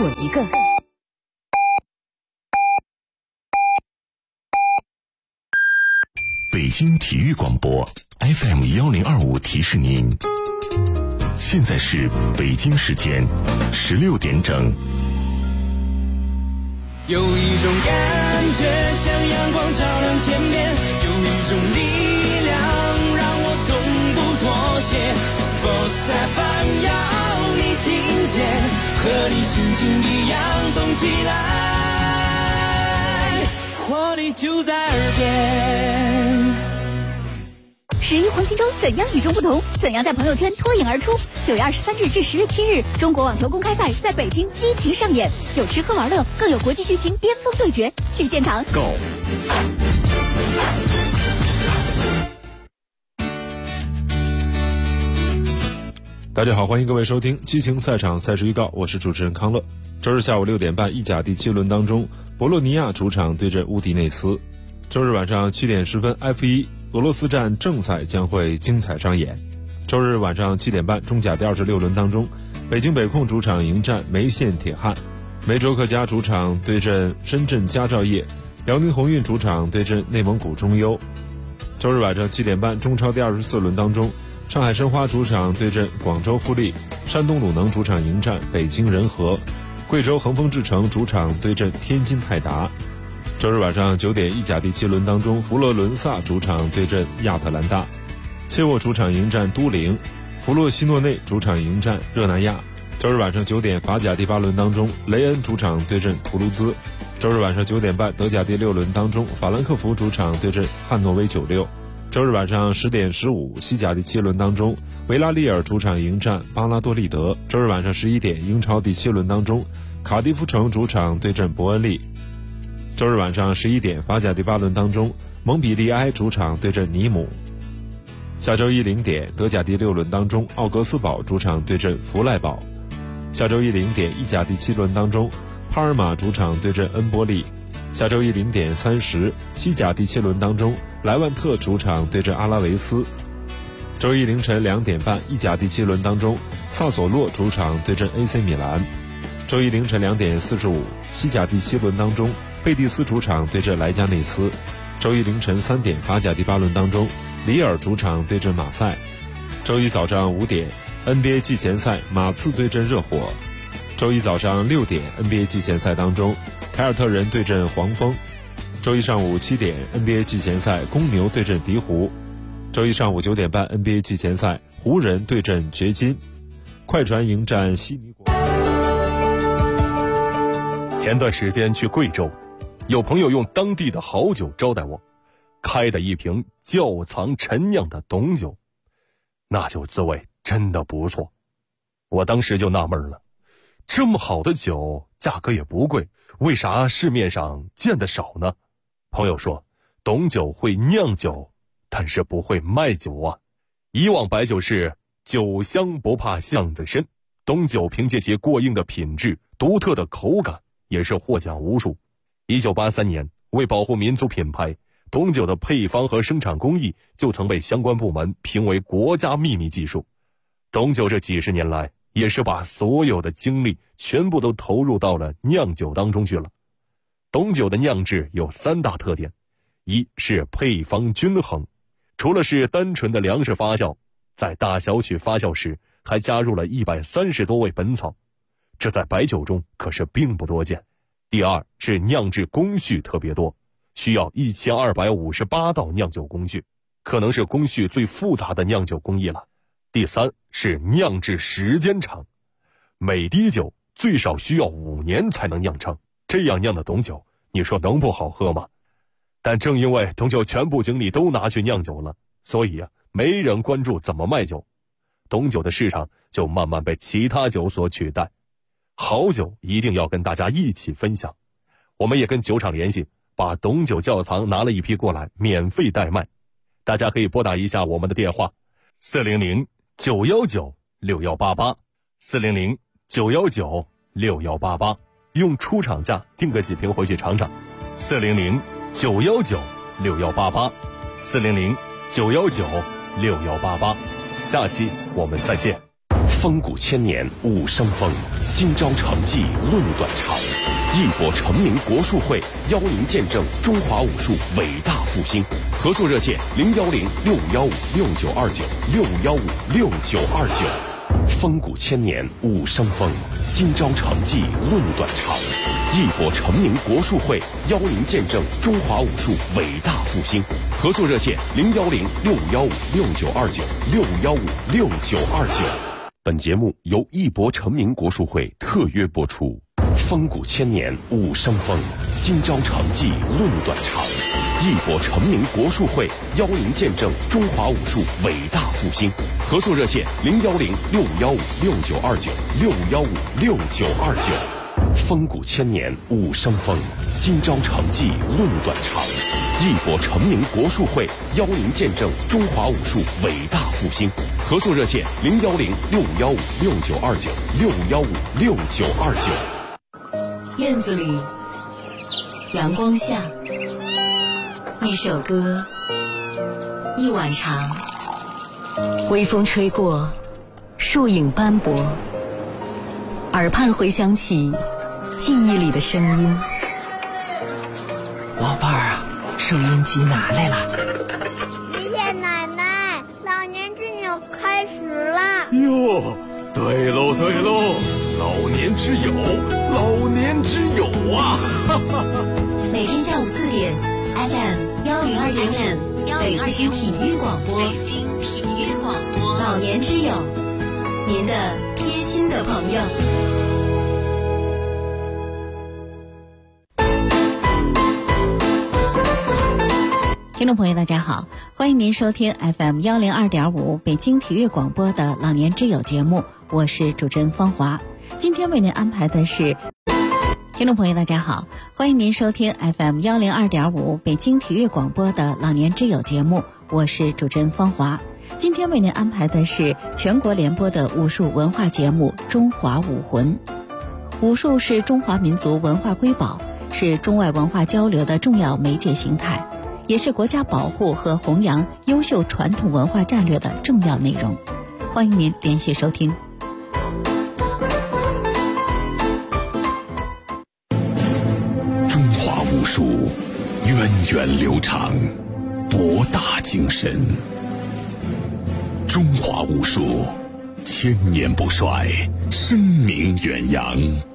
我一个。 北京体育广播 FM1025 提示您，现在是北京时间16点整。 有一种感觉像阳光照亮天边，有一种力量让我从不妥协。Sports FM 要你听见，和你心情一样动起来，活力就在耳边。 11黄金周怎样与众不同？怎样在朋友圈脱颖而出？9月23日至10月7日，中国网球公开赛在北京激情上演，有吃喝玩乐，更有国际巨星巅峰对决。去现场 Go！ 大家好，欢迎各位收听激情赛场赛事预告，我是主持人康乐。周日下午6点半，意甲第7轮当中，博洛尼亚主场对阵乌迪内斯。周日晚上7点10分 F1俄罗斯站正赛将会精彩上演。周日晚上7点半，中甲第26轮当中，北京北控主场迎战梅县铁汉，梅州克家主场对阵深圳佳兆业，辽宁宏运主场对阵内蒙古中优。周日晚上7点半，中超第24轮当中，上海申花主场对阵广州富力，山东鲁能主场迎战北京人和，贵州恒丰智诚主场对阵天津泰达。周日晚上9点，意甲第7轮当中，佛罗伦萨主场对阵亚特兰大，切沃主场迎战都灵，弗洛西诺内主场迎战热那亚。周日晚上9点，法甲第8轮当中，雷恩主场对阵图卢兹。周日晚上9点半，德甲第6轮当中，法兰克福主场对阵汉诺威96。周日晚上10点15，西甲第7轮当中，维拉利尔主场迎战巴拉多利德。周日晚上11点，英超第7轮当中，卡迪夫城主场对阵伯恩利。周日晚上11点，法甲第8轮当中，蒙彼利埃主场对阵尼姆。下周一0点，德甲第6轮当中，奥格斯堡主场对阵弗赖堡。下周一0点，意甲第7轮当中，帕尔马主场对阵恩波利。下周一0点30，西甲第7轮当中，莱万特主场对阵阿拉维斯。周一凌晨2点半，意甲第7轮当中，萨索洛主场对阵 AC 米兰。周一凌晨2点45，西甲第7轮当中，贝蒂斯主场对阵莱加内斯。周一凌晨3点，法甲第8轮当中，里尔主场对阵马赛。周一早上5点， NBA 季前赛，马刺对阵热火。周一早上6点， NBA 季前赛当中，凯尔特人对阵黄蜂。周一上午7点， NBA 季前赛，公牛对阵鹈鹕。周一上午9点半， NBA 季前赛，湖人对阵掘金。快船迎战悉尼国。 前段时间去贵州，有朋友用当地的好酒招待我，开的一瓶窖藏陈酿的董酒，那酒滋味真的不错。我当时就纳闷了，这么好的酒，价格也不贵，为啥市面上见得少呢？朋友说，董酒会酿酒，但是不会卖酒啊。以往白酒是酒香不怕巷子深，董酒凭借其过硬的品质、独特的口感，也是获奖无数。1983年，为保护民族品牌，董酒的配方和生产工艺就曾被相关部门评为国家秘密技术。董酒这几十年来，也是把所有的精力全部都投入到了酿酒当中去了。董酒的酿制有3大特点，一是配方均衡，除了是单纯的粮食发酵，在大小曲发酵时还加入了130多味本草，这在白酒中可是并不多见。第二是酿制工序特别多，需要1258道酿酒工序，可能是工序最复杂的酿酒工艺了。第三是酿制时间长，每滴酒最少需要5年才能酿成，这样酿的董酒，你说能不好喝吗？但正因为董酒全部精力都拿去酿酒了，所以没人关注怎么卖酒，董酒的市场就慢慢被其他酒所取代。好酒一定要跟大家一起分享，我们也跟酒厂联系，把董酒窖藏拿了一批过来，免费代卖。大家可以拨打一下我们的电话400-919-6188 400-919-6188，用出厂价订个几瓶回去尝尝。400-919-6188 400-919-6188，下期我们再见。 风骨千年，武生风， 今朝成绩论短长，义博成名国术会邀您见证中华武术伟大复兴。合作热线：610-6515-6929，615-6929。风骨千年武生风，今朝成绩论短长。义博成名国术会邀您见证中华武术伟大复兴。合作热线：610-6515-6929，615-6929。本节目由义博成名国术会特约播出。风骨千年武生风，今朝成绩论短长。义博成名国术会邀您见证中华武术伟大复兴。合作热线：610-6515-6929，615-6929。风骨千年武生风，今朝成绩论短长。义博成名国术会邀您见证中华武术伟大复兴。合作热线：610-6515-6929，615-6929。 院子里，阳光下，一首歌，一碗茶，微风吹过，树影斑驳，耳畔回响起记忆里的声音。 老伴儿啊，收音机拿来了。 爷爷奶奶，老年之友开始了。 哟，对喽对喽，老年之友，老年之友啊！ 每天下午4点 ，FM 102.5，北京体育广播，北京体育广播，老年之友，您的贴心的朋友。 听众朋友大家好，欢迎您收听 FM 102.5北京体育广播的老年之友节目，我是主持人方华。今天为您安排的是听众朋友大家好，欢迎您收听 FM 102.5北京体育广播的老年之友节目，我是主持人方华。今天为您安排的是全国联播的武术文化节目《中华武魂》。武术是中华民族文化瑰宝，是中外文化交流的重要媒介形态，也是国家保护和弘扬优秀传统文化战略的重要内容。欢迎您连续收听。 中华武术源远流长，博大精深。中华武术千年不衰，声名远扬。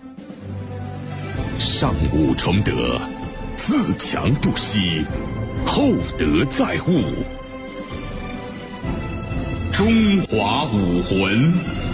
上武崇德，自强不息，厚德载物。中华武魂。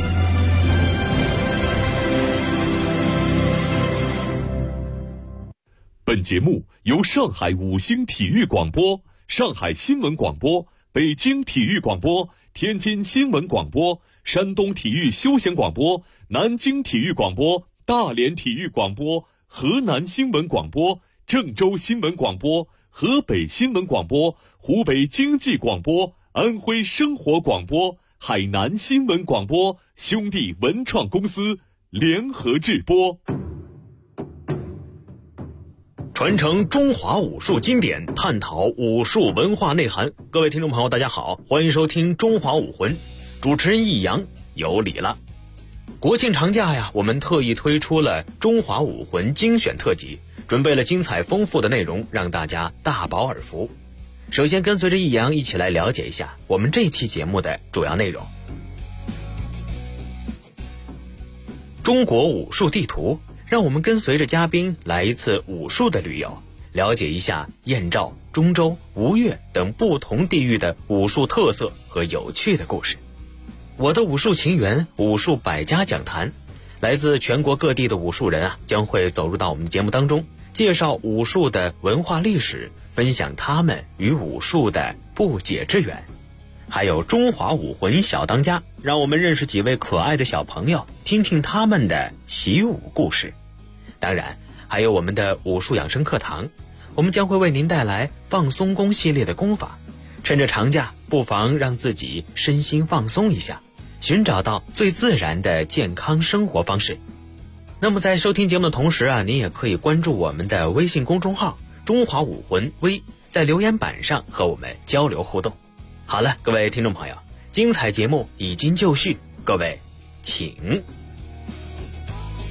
本节目由上海五星体育广播、上海新闻广播、北京体育广播、天津新闻广播、山东体育休闲广播、南京体育广播、大连体育广播、河南新闻广播、郑州新闻广播、河北新闻广播、湖北经济广播、安徽生活广播、海南新闻广播兄弟文创公司联合制播， 传承中华武术经典，探讨武术文化内涵。各位听众朋友大家好，欢迎收听中华武魂，主持人易阳有礼了。国庆长假呀，我们特意推出了中华武魂精选特辑，准备了精彩丰富的内容，让大家大饱耳福。首先跟随着易阳一起来了解一下我们这期节目的主要内容。中国武术地图，让我们跟随着嘉宾来一次武术的旅游，了解一下燕赵、中州、吴越等不同地域的武术特色和有趣的故事。我的武术情缘，武术百家讲坛，来自全国各地的武术人将会走入到我们的节目当中，介绍武术的文化历史，分享他们与武术的不解之缘。还有中华武魂小当家，让我们认识几位可爱的小朋友，听听他们的习武故事。当然还有我们的武术养生课堂，我们将会为您带来放松功系列的功法，趁着长假不妨让自己身心放松一下，寻找到最自然的健康生活方式。那么在收听节目的同时您也可以关注我们的微信公众号中华武魂微，在留言板上和我们交流互动。好了，各位听众朋友，精彩节目已经就绪，各位请。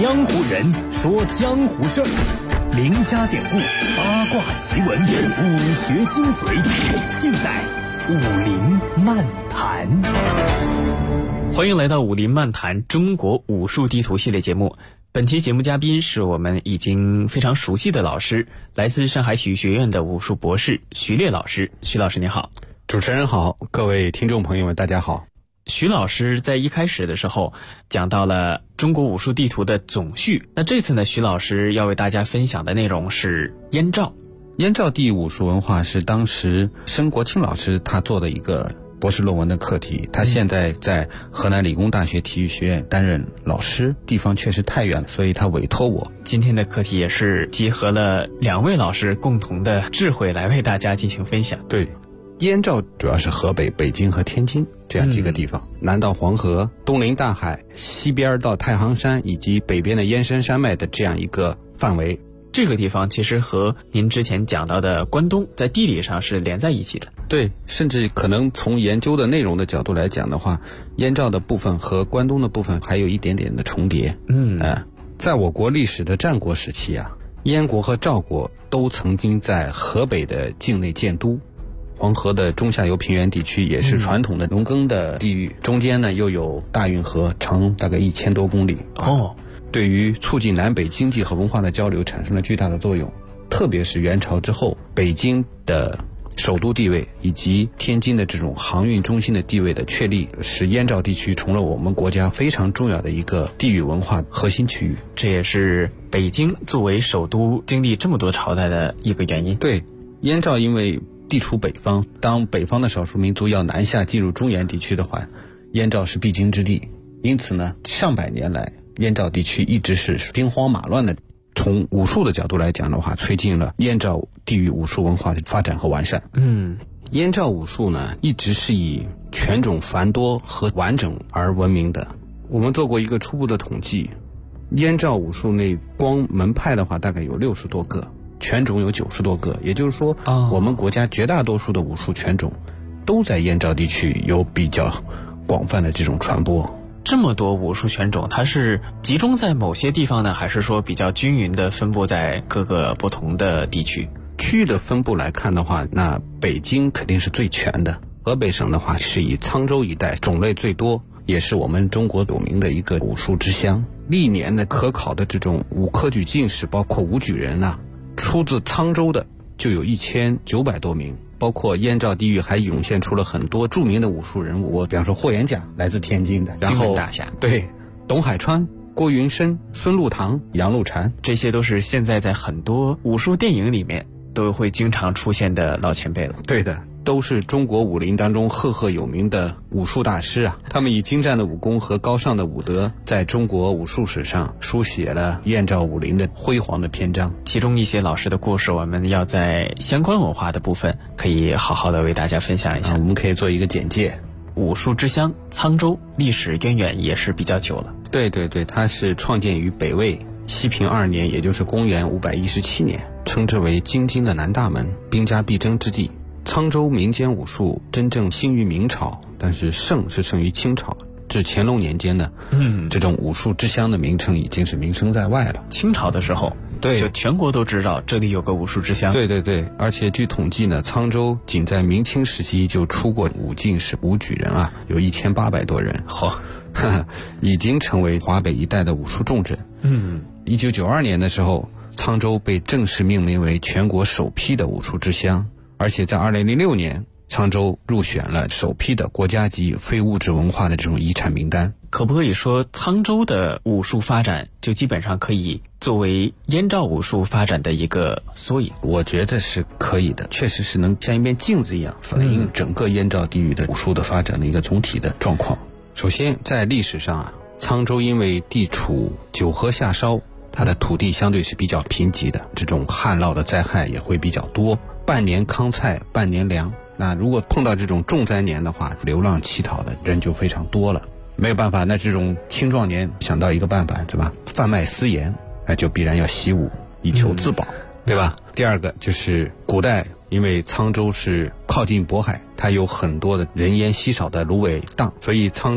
江湖人，说江湖事儿，名家典故、八卦奇闻、武学精髓，尽在武林漫谈。 欢迎来到武林漫谈中国武术地图系列节目。本期节目嘉宾是我们已经非常熟悉的老师，来自上海体育学院的武术博士徐烈老师。徐老师您好。 主持人好，各位听众朋友们大家好。 徐老师在一开始的时候讲到了中国武术地图的总序，那这次呢，徐老师要为大家分享的内容是燕赵。 燕赵地域武术文化是当时申国清老师他做的一个博士论文的课题，他现在在河南理工大学体育学院担任老师，地方确实太远了，所以他委托我。 今天的课题也是结合了两位老师共同的智慧来为大家进行分享。 对，燕赵主要是河北、北京和天津这样几个地方，南到黄河，东临大海，西边到太行山以及北边的燕山山脉的这样一个范围。 这个地方其实和您之前讲到的关东在地理上是连在一起的。 对，甚至可能从研究的内容的角度来讲的话，燕赵的部分和关东的部分还有一点点的重叠。在我国历史的战国时期啊，燕国和赵国都曾经在河北的境内建都。黄河的中下游平原地区也是传统的农耕的地域，中间呢又有大运河，长大概1000多公里。对于促进南北经济和文化的交流产生了巨大的作用。特别是元朝之后，北京的首都地位以及天津的这种航运中心的地位的确立，使燕赵地区成了我们国家非常重要的一个地域文化核心区域。 这也是北京作为首都经历这么多朝代的一个原因。 对，燕赵因为地处北方，当北方的少数民族要南下进入中原地区的话，燕赵是必经之地。因此呢，上百年来燕赵地区一直是兵荒马乱的。从武术的角度来讲的话，促进了燕赵地域武术文化的发展和完善。燕赵武术呢，一直是以犬种繁多和完整而闻名的。我们做过一个初步的统计，燕赵武术内光门派的话大概有60多个，犬种有90多个，也就是说，我们国家绝大多数的武术犬种都在燕赵地区有比较广泛的这种传播。 这么多武术犬种，它是集中在某些地方呢，还是说比较均匀的分布在各个不同的地区？ 区域的分布来看的话，那北京肯定是最全的。河北省的话是以沧州一带种类最多，也是我们中国有名的一个武术之乡。历年的可考的这种武科举进士，包括武举人啊，出自沧州的就有1900多名。包括燕赵地域还涌现出了很多著名的武术人物，比方说霍元甲来自天津的，然后大侠， 对，董海川、郭云深、孙禄堂、杨露禅， 这些都是现在在很多武术电影里面都会经常出现的老前辈了。 对的，都是中国武林当中赫赫有名的武术大师啊！他们以精湛的武功和高尚的武德，在中国武术史上书写了燕赵武林的辉煌的篇章。 其中一些老师的故事，我们要在相关文化的部分可以好好的为大家分享一下。 我们可以做一个简介。 武术之乡沧州历史渊源也是比较久了。 对对对，它是创建于北魏西平2年，也就是公元517年，称之为京津的南大门，兵家必争之地。沧州民间武术真正兴于明朝，但是盛是盛于清朝。至乾隆年间呢，这种武术之乡的名称已经是名声在外了。 清朝的时候，对，就全国都知道这里有个武术之乡。 对对对，而且据统计呢，沧州仅在明清时期就出过武进士、武举人啊，有1800多人。已经成为华北一带的武术重镇。1992年的时候，沧州被正式命名为全国首批的武术之乡。而且在2006年，沧州入选了首批的国家级非物质文化的这种遗产名单。 可不可以说沧州的武术发展就基本上可以作为燕赵武术发展的一个缩影？ 我觉得是可以的，确实是能像一面镜子一样反映整个燕赵地域的武术的发展的一个总体的状况。首先在历史上啊，沧州因为地处九河下梢，它的土地相对是比较贫瘠的，这种旱涝的灾害也会比较多，半年糠菜半年粮。那如果碰到这种重灾年的话，流浪乞讨的人就非常多了。没有办法，那这种青壮年想到一个办法，对吧？贩卖私盐，那就必然要习武以求自保，对吧？第二个就是古代因为沧州是靠近渤海，它有很多的人烟稀少的芦苇荡，所以沧州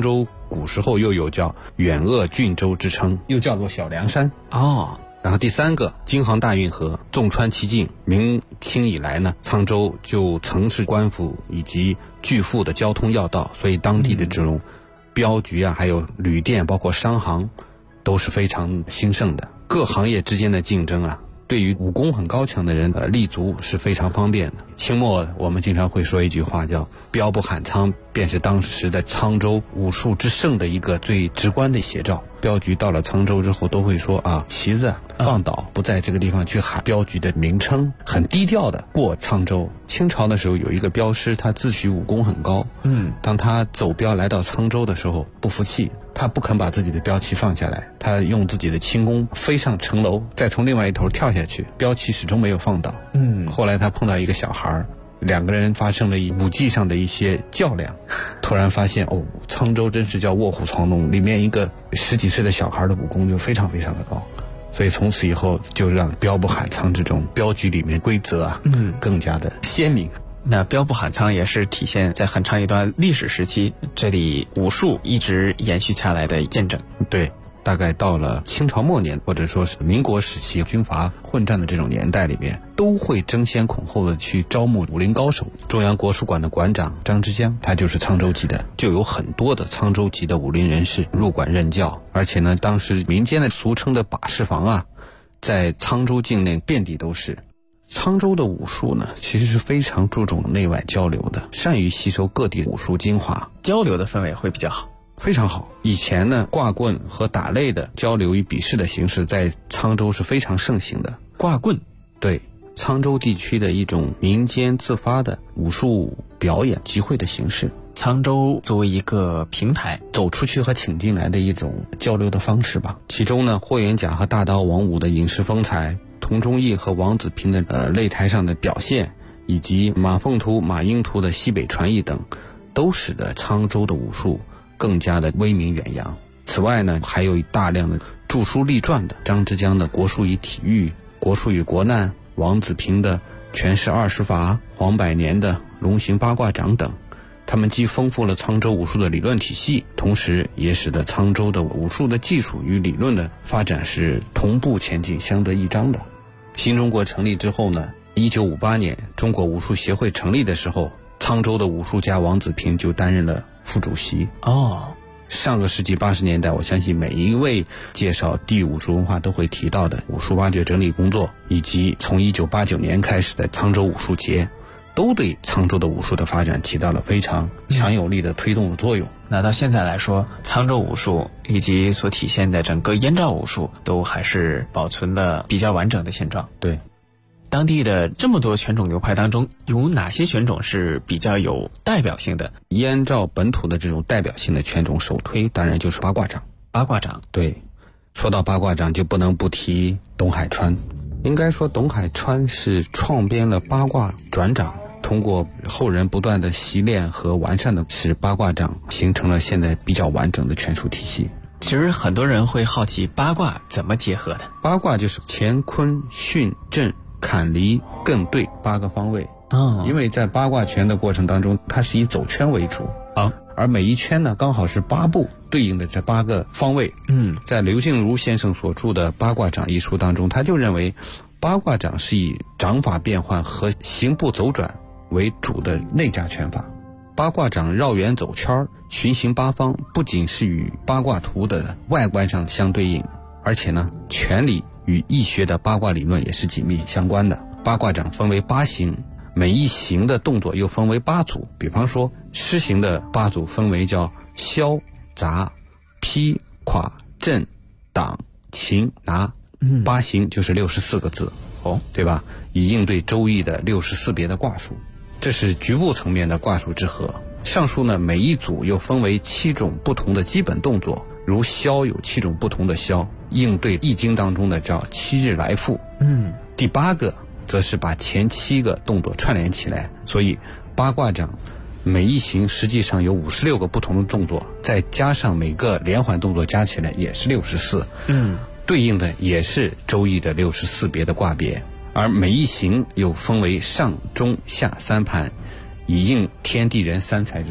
古时候又有叫远鄂郡州之称，又叫做小凉山。然后第3个，京杭大运河纵穿其境。明清以来呢，沧州就曾是官府以及巨富的交通要道，所以当地的这种镖局啊，还有旅店，包括商行，都是非常兴盛的。各行业之间的竞争啊，对于武功很高强的人立足是非常方便的。清末我们经常会说一句话叫标不喊苍，便是当时的沧州武术之盛的一个最直观的写照。镖局到了沧州之后都会说啊，旗子放倒，不在这个地方去喊镖局的名称，很低调的过沧州。清朝的时候有一个镖师，他自诩武功很高，当他走镖来到沧州的时候不服气，他不肯把自己的镖旗放下来，他用自己的轻功飞上城楼，再从另外一头跳下去，镖旗始终没有放倒。后来他碰到一个小孩，两个人发生了武技上的一些较量，突然发现沧州真是叫卧虎藏龙，里面一个10几岁的小孩的武功就非常非常的高，所以从此以后就让标不喊苍这种镖局里面规则啊，更加的鲜明。 那标不喊苍也是体现在很长一段历史时期，这里武术一直延续下来的见证。 对，大概到了清朝末年或者说是民国时期军阀混战的这种年代里面，都会争先恐后的去招募武林高手。中央国术馆的馆长张之江，他就是沧州籍的，就有很多的沧州籍的武林人士入馆任教。而且呢，当时民间的俗称的把式房啊，在沧州境内遍地都是。沧州的武术呢，其实是非常注重内外交流的，善于吸收各地武术精华， 交流的氛围会比较好， 非常好。以前呢，挂棍和打擂的交流与比试的形式在沧州是非常盛行的。 挂棍， 对，沧州地区的一种民间自发的武术表演集会的形式。 沧州作为一个平台， 走出去和请进来的一种交流的方式吧。其中呢，霍元甲和大刀王五的影视风采，童忠义和王子平的擂台上的表现，以及马凤图、马英图的西北传艺等，都使得沧州的武术更加的威名远扬。此外呢，还有大量的著书立传的，张之江的《国术与体育》、《国术与国难》、王子平的《拳式20法》、黄百年的《龙行八卦掌》等。他们既丰富了沧州武术的理论体系，同时也使得沧州的武术的技术与理论的发展是同步前进，相得益彰的。新中国成立之后呢，1958年中国武术协会成立的时候，沧州的武术家王子平就担任了副主席。上个世纪80年代，我相信每一位介绍地域武术文化都会提到的武术挖掘整理工作，以及从1989年开始的沧州武术节，都对沧州的武术的发展起到了非常强有力的推动的作用。 那到现在来说，沧州武术以及所体现的整个燕赵武术都还是保存了比较完整的现状。 对， 当地的这么多拳种流派当中，有哪些拳种是比较有代表性的？ 燕赵本土的这种代表性的拳种，首推当然就是八卦掌。 八卦掌， 对，说到八卦掌就不能不提董海川。应该说董海川是创编了八卦转掌，通过后人不断的习练和完善的，使八卦掌形成了现在比较完整的拳术体系。 其实很多人会好奇八卦怎么结合的。 八卦就是乾坤巽震坎离艮兑8个方位。因为在八卦拳的过程当中，它是以走圈为主，而每一圈呢刚好是8步对应的这8个方位。在刘静茹先生所著的《八卦掌》一书当中，他就认为八卦掌是以掌法变换和行步走转为主的内家拳法。八卦掌绕圆走圈，循行8方，不仅是与八卦图的外观上相对应，而且呢，拳理与易学的八卦理论也是紧密相关的。八卦掌分为8形，每一形的动作又分为8组。比方说狮形的8组分为叫削、砸、劈、垮、震、挡、擒、拿。8形就是64个字，对吧？以应对周易的64别的卦数。这是局部层面的卦数之和。上述呢，每一组又分为7种不同的基本动作，如削有7种不同的削，应对易经当中的叫7日来复。第8个则是把前7个动作串联起来，所以八卦掌每一形实际上有56个不同的动作，再加上每个连环动作加起来也是64。对应的也是周易的64别的卦别。而每一形又分为上中下3盘，以应天地人3才之数。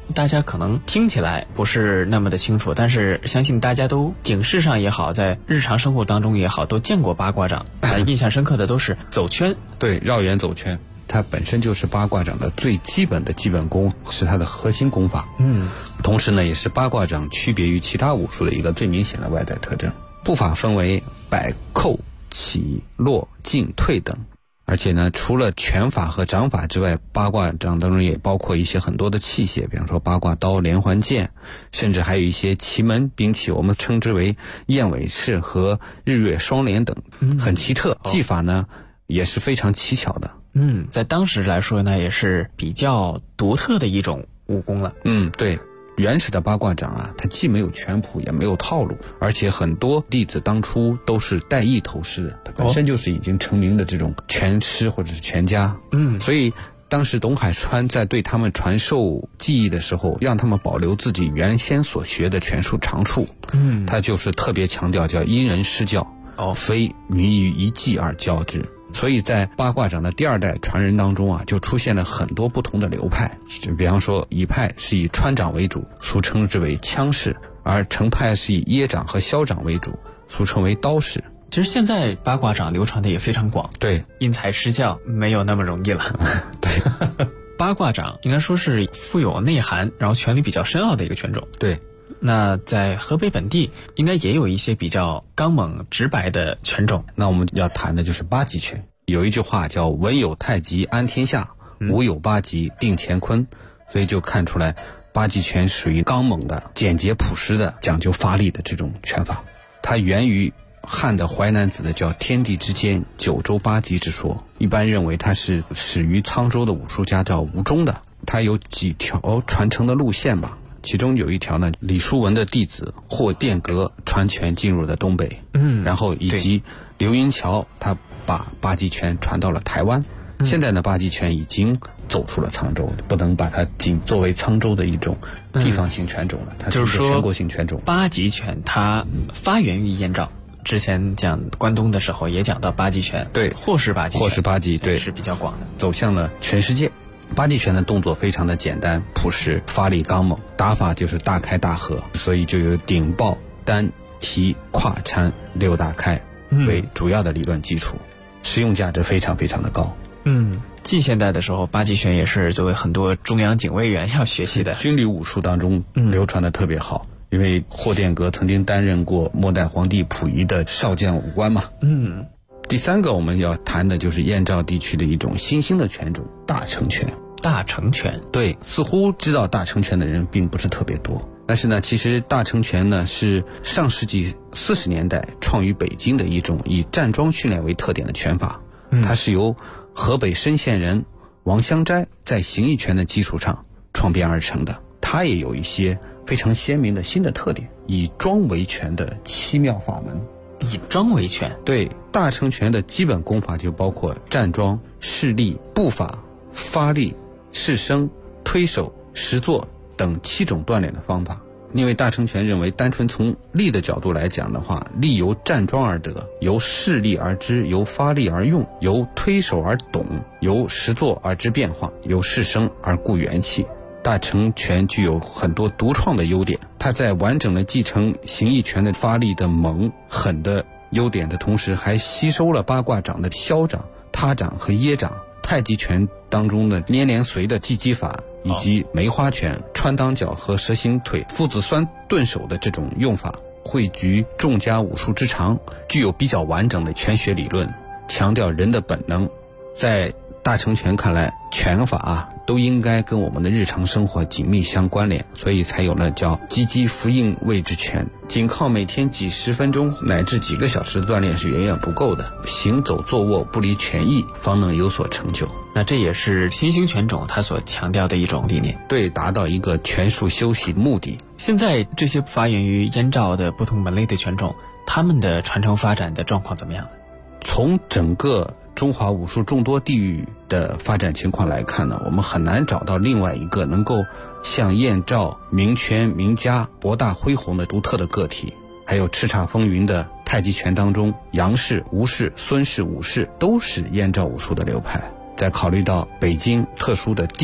大家可能听起来不是那么的清楚，但是相信大家都影视上也好，在日常生活当中也好，都见过八卦掌。印象深刻的都是走圈， 对，绕圆走圈，它本身就是八卦掌的最基本的基本功，是它的核心功法。同时呢，也是八卦掌区别于其他武术的一个最明显的外在特征。步法分为摆、扣、起、落、进、退等。而且呢，除了拳法和掌法之外，八卦掌当中也包括一些很多的器械，比方说八卦刀、连环剑，甚至还有一些奇门兵器，我们称之为燕尾式和日月双连等，很奇特。技法呢也是非常奇巧的。 在当时来说呢，也是比较独特的一种武功了。 对。原始的八卦掌啊，它既没有拳谱也没有套路，而且很多弟子当初都是带艺投师的，他本身就是已经成名的这种拳师或者是拳家。所以当时董海川在对他们传授技艺的时候，让他们保留自己原先所学的拳术长处。他就是特别强调叫因人施教，非迷于一技而教之。所以在八卦掌的第二代传人当中啊，就出现了很多不同的流派。比方说乙派是以川掌为主，俗称之为枪式；而程派是以掖掌和削掌为主，俗称为刀式。 其实现在八卦掌流传的也非常广， 对， 因材施教没有那么容易了。 对， 八卦掌应该说是富有内涵，然后权力比较深奥的一个拳种。 对。 那在河北本地应该也有一些比较刚猛直白的拳种。 那我们要谈的就是八极拳。有一句话叫文有太极安天下，武有八极定乾坤。所以就看出来八极拳属于刚猛的、简洁朴实的、讲究发力的这种拳法。它源于汉的淮南子的叫天地之间九州八极之说，一般认为它是始于沧州的武术家叫吴忠的。它有几条传承的路线吧，其中有一条呢，李叔文的弟子霍殿阁传拳进入了东北，然后以及刘云桥他把八极拳传到了台湾。现在呢，八极拳已经走出了沧州，不能把它仅作为沧州的一种地方性拳种了，它是一个全国性拳种。 八极拳它发源于燕赵，之前讲关东的时候也讲到八极拳， 对， 霍氏八极，对，是比较广的， 走向了全世界。八极拳的动作非常的简单朴实，发力刚猛，打法就是大开大合，所以就有顶抱、单、提、胯、缠六大开为主要的理论基础，实用价值非常非常的高。 近现代的时候，八极拳也是作为很多中央警卫员要学习的军旅武术当中流传的特别好。因为霍殿阁曾经担任过末代皇帝溥仪的少将武官嘛。第三个我们要谈的就是燕赵地区的一种新兴的拳种——大成拳。 大成拳， 对，似乎知道大成拳的人并不是特别多。但是呢，其实大成拳呢是上世纪40年代创于北京的一种以站桩训练为特点的拳法。它是由河北深县人王香斋在形意拳的基础上创编而成的。它也有一些非常鲜明的新的特点，以桩为拳的奇妙法门。 以桩为拳， 对，大成拳的基本功法就包括站桩、势力、步法、发力、势声、推手、实作等7种锻炼的方法。因为大成拳认为，单纯从力的角度来讲的话，力由站桩而得，由势力而知，由发力而用，由推手而懂，由实作而知变化，由势声而固元气。大成拳具有很多独创的优点，它在完整的继承形意拳的发力的猛狠的优点的同时，还吸收了八卦掌的削掌、他掌和掖掌，太极拳当中的捏连随的击击法，以及梅花拳、穿裆脚和蛇形腿、父子酸顿手的这种用法，汇聚众家武术之长，具有比较完整的拳学理论，强调人的本能。在大成拳看来，拳法都应该跟我们的日常生活紧密相关联，所以才有了叫积极复应谓之拳。仅靠每天几十分钟乃至几个小时的锻炼是远远不够的，行走坐卧不离拳艺，方能有所成就。 那这也是新兴拳种它所强调的一种理念， 对，达到一个拳术修习的目的。 现在这些发源于燕赵的不同门类的拳种，他们的传承发展的状况怎么样？ 从整个中华武术众多地域的发展情况来看呢，我们很难找到另外一个能够像燕赵名拳名家博大恢宏的独特的个体。还有叱咤风云的太极拳当中，杨氏、吴氏、孙氏、武氏都是燕赵武术的流派。再考虑到北京特殊的地位，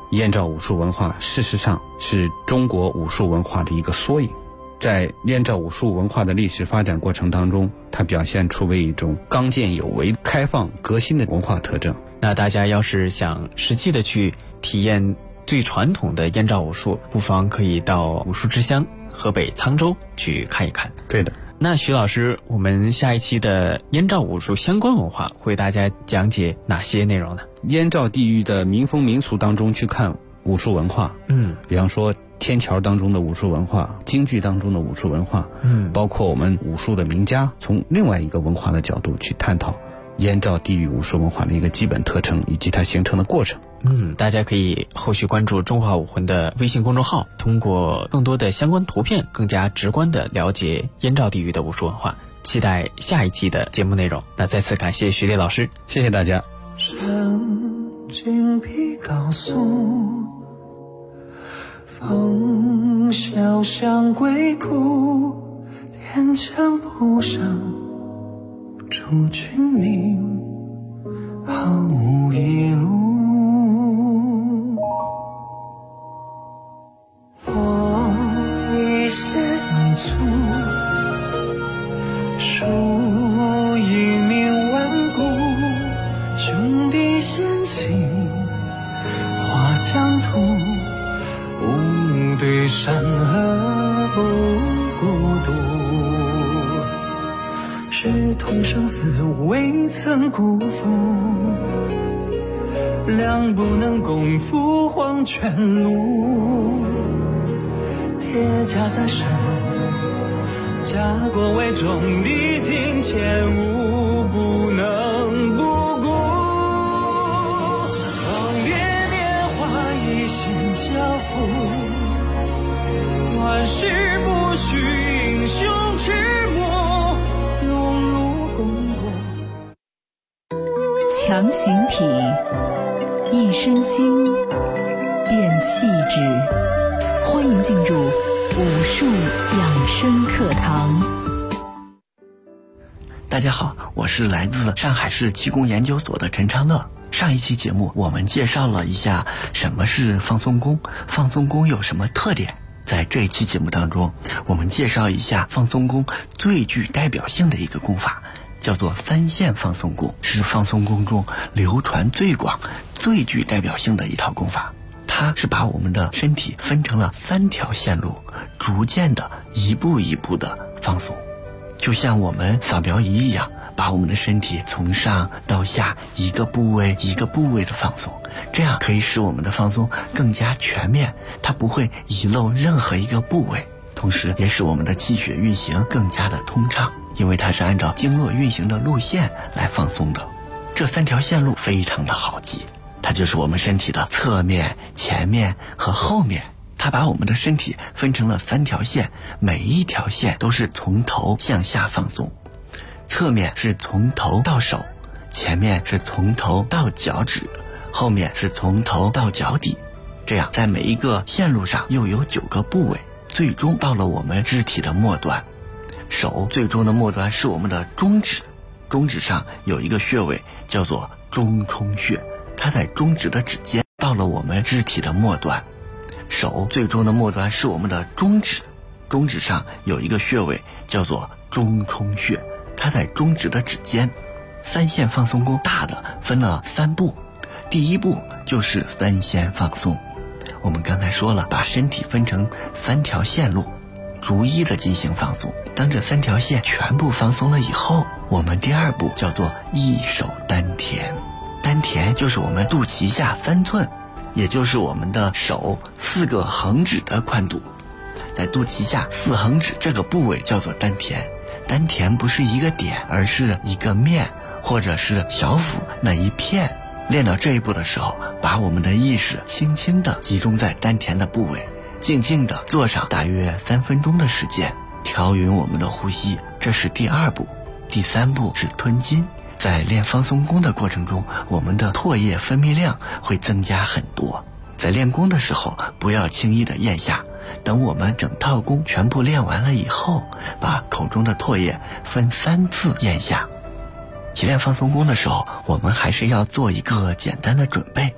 燕赵武术文化事实上是中国武术文化的一个缩影。在燕赵武术文化的历史发展过程当中，它表现出为一种刚健有为、开放革新的文化特征。 那大家要是想实际的去体验最传统的燕赵武术，不妨可以到武术之乡河北沧州去看一看。 对的。 那徐老师，我们下一期的燕赵武术相关文化会大家讲解哪些内容呢？ 燕赵地域的民风民俗当中去看武术文化，比方说天桥当中的武术文化，京剧当中的武术文化，包括我们武术的名家，从另外一个文化的角度去探讨燕赵地域武术文化的一个基本特征以及它形成的过程。 大家可以后续关注中华武魂的微信公众号，通过更多的相关图片更加直观的了解燕赵地域的武术文化。期待下一期的节目内容。那再次感谢徐烈老师， 谢谢大家。 神经比高速，风萧响归哭，天墙铺上诸君名，毫无一路。我一线足，树一命顽固，兄弟先行划疆土，无对山河不孤独，是同生死未曾辜负，两不能共赴黄泉路，铁甲在身，家国为重，历尽前无不能不顾，狂烈年华一心交付，万事不许英雄迟暮，荣辱功过。 强形体，一身心，变气质。欢迎进入武术养生课堂。 大家好，我是来自上海市气功研究所的陈昌乐。上一期节目我们介绍了一下什么是放松功，放松功有什么特点。在这一期节目当中，我们介绍一下放松功最具代表性的一个功法，叫做三线放松功，是放松功中流传最广、最具代表性的一套功法。它是把我们的身体分成了3条线路，逐渐的一步一步的放松，就像我们扫描仪一样，把我们的身体从上到下一个部位一个部位的放松，这样可以使我们的放松更加全面，它不会遗漏任何一个部位，同时也使我们的气血运行更加的通畅，因为它是按照经络运行的路线来放松的。这3条线路非常的好记，它就是我们身体的侧面、前面和后面。它把我们的身体分成了3条线，每一条线都是从头向下放松。侧面是从头到手，前面是从头到脚趾，后面是从头到脚底。这样在每一个线路上又有9个部位，最终到了我们肢体的末端。手最终的末端是我们的中指，中指上有一个穴位叫做中冲穴，它在中指的指尖。到了我们肢体的末端，手最终的末端是我们的中指，中指上有一个穴位叫做中冲穴，它在中指的指尖。3线放松功大的分了3步，第一步就是3线放松。我们刚才说了，把身体分成3条线路，逐一的进行放松。当这3条线全部放松了以后，我们第2步叫做一手丹田。丹田就是我们肚脐下3寸，也就是我们的手4个横指的宽度，在肚脐下4横指这个部位叫做丹田。丹田不是一个点，而是一个面或者是小腹那一片。练到这一步的时候，把我们的意识轻轻地集中在丹田的部位，静静地坐上大约3分钟的时间，调匀我们的呼吸，这是第2步。第3步是吞金。在练放松功的过程中，我们的唾液分泌量会增加很多。在练功的时候，不要轻易的咽下，等我们整套功全部练完了以后，把口中的唾液分3次咽下。起练放松功的时候，我们还是要做一个简单的准备。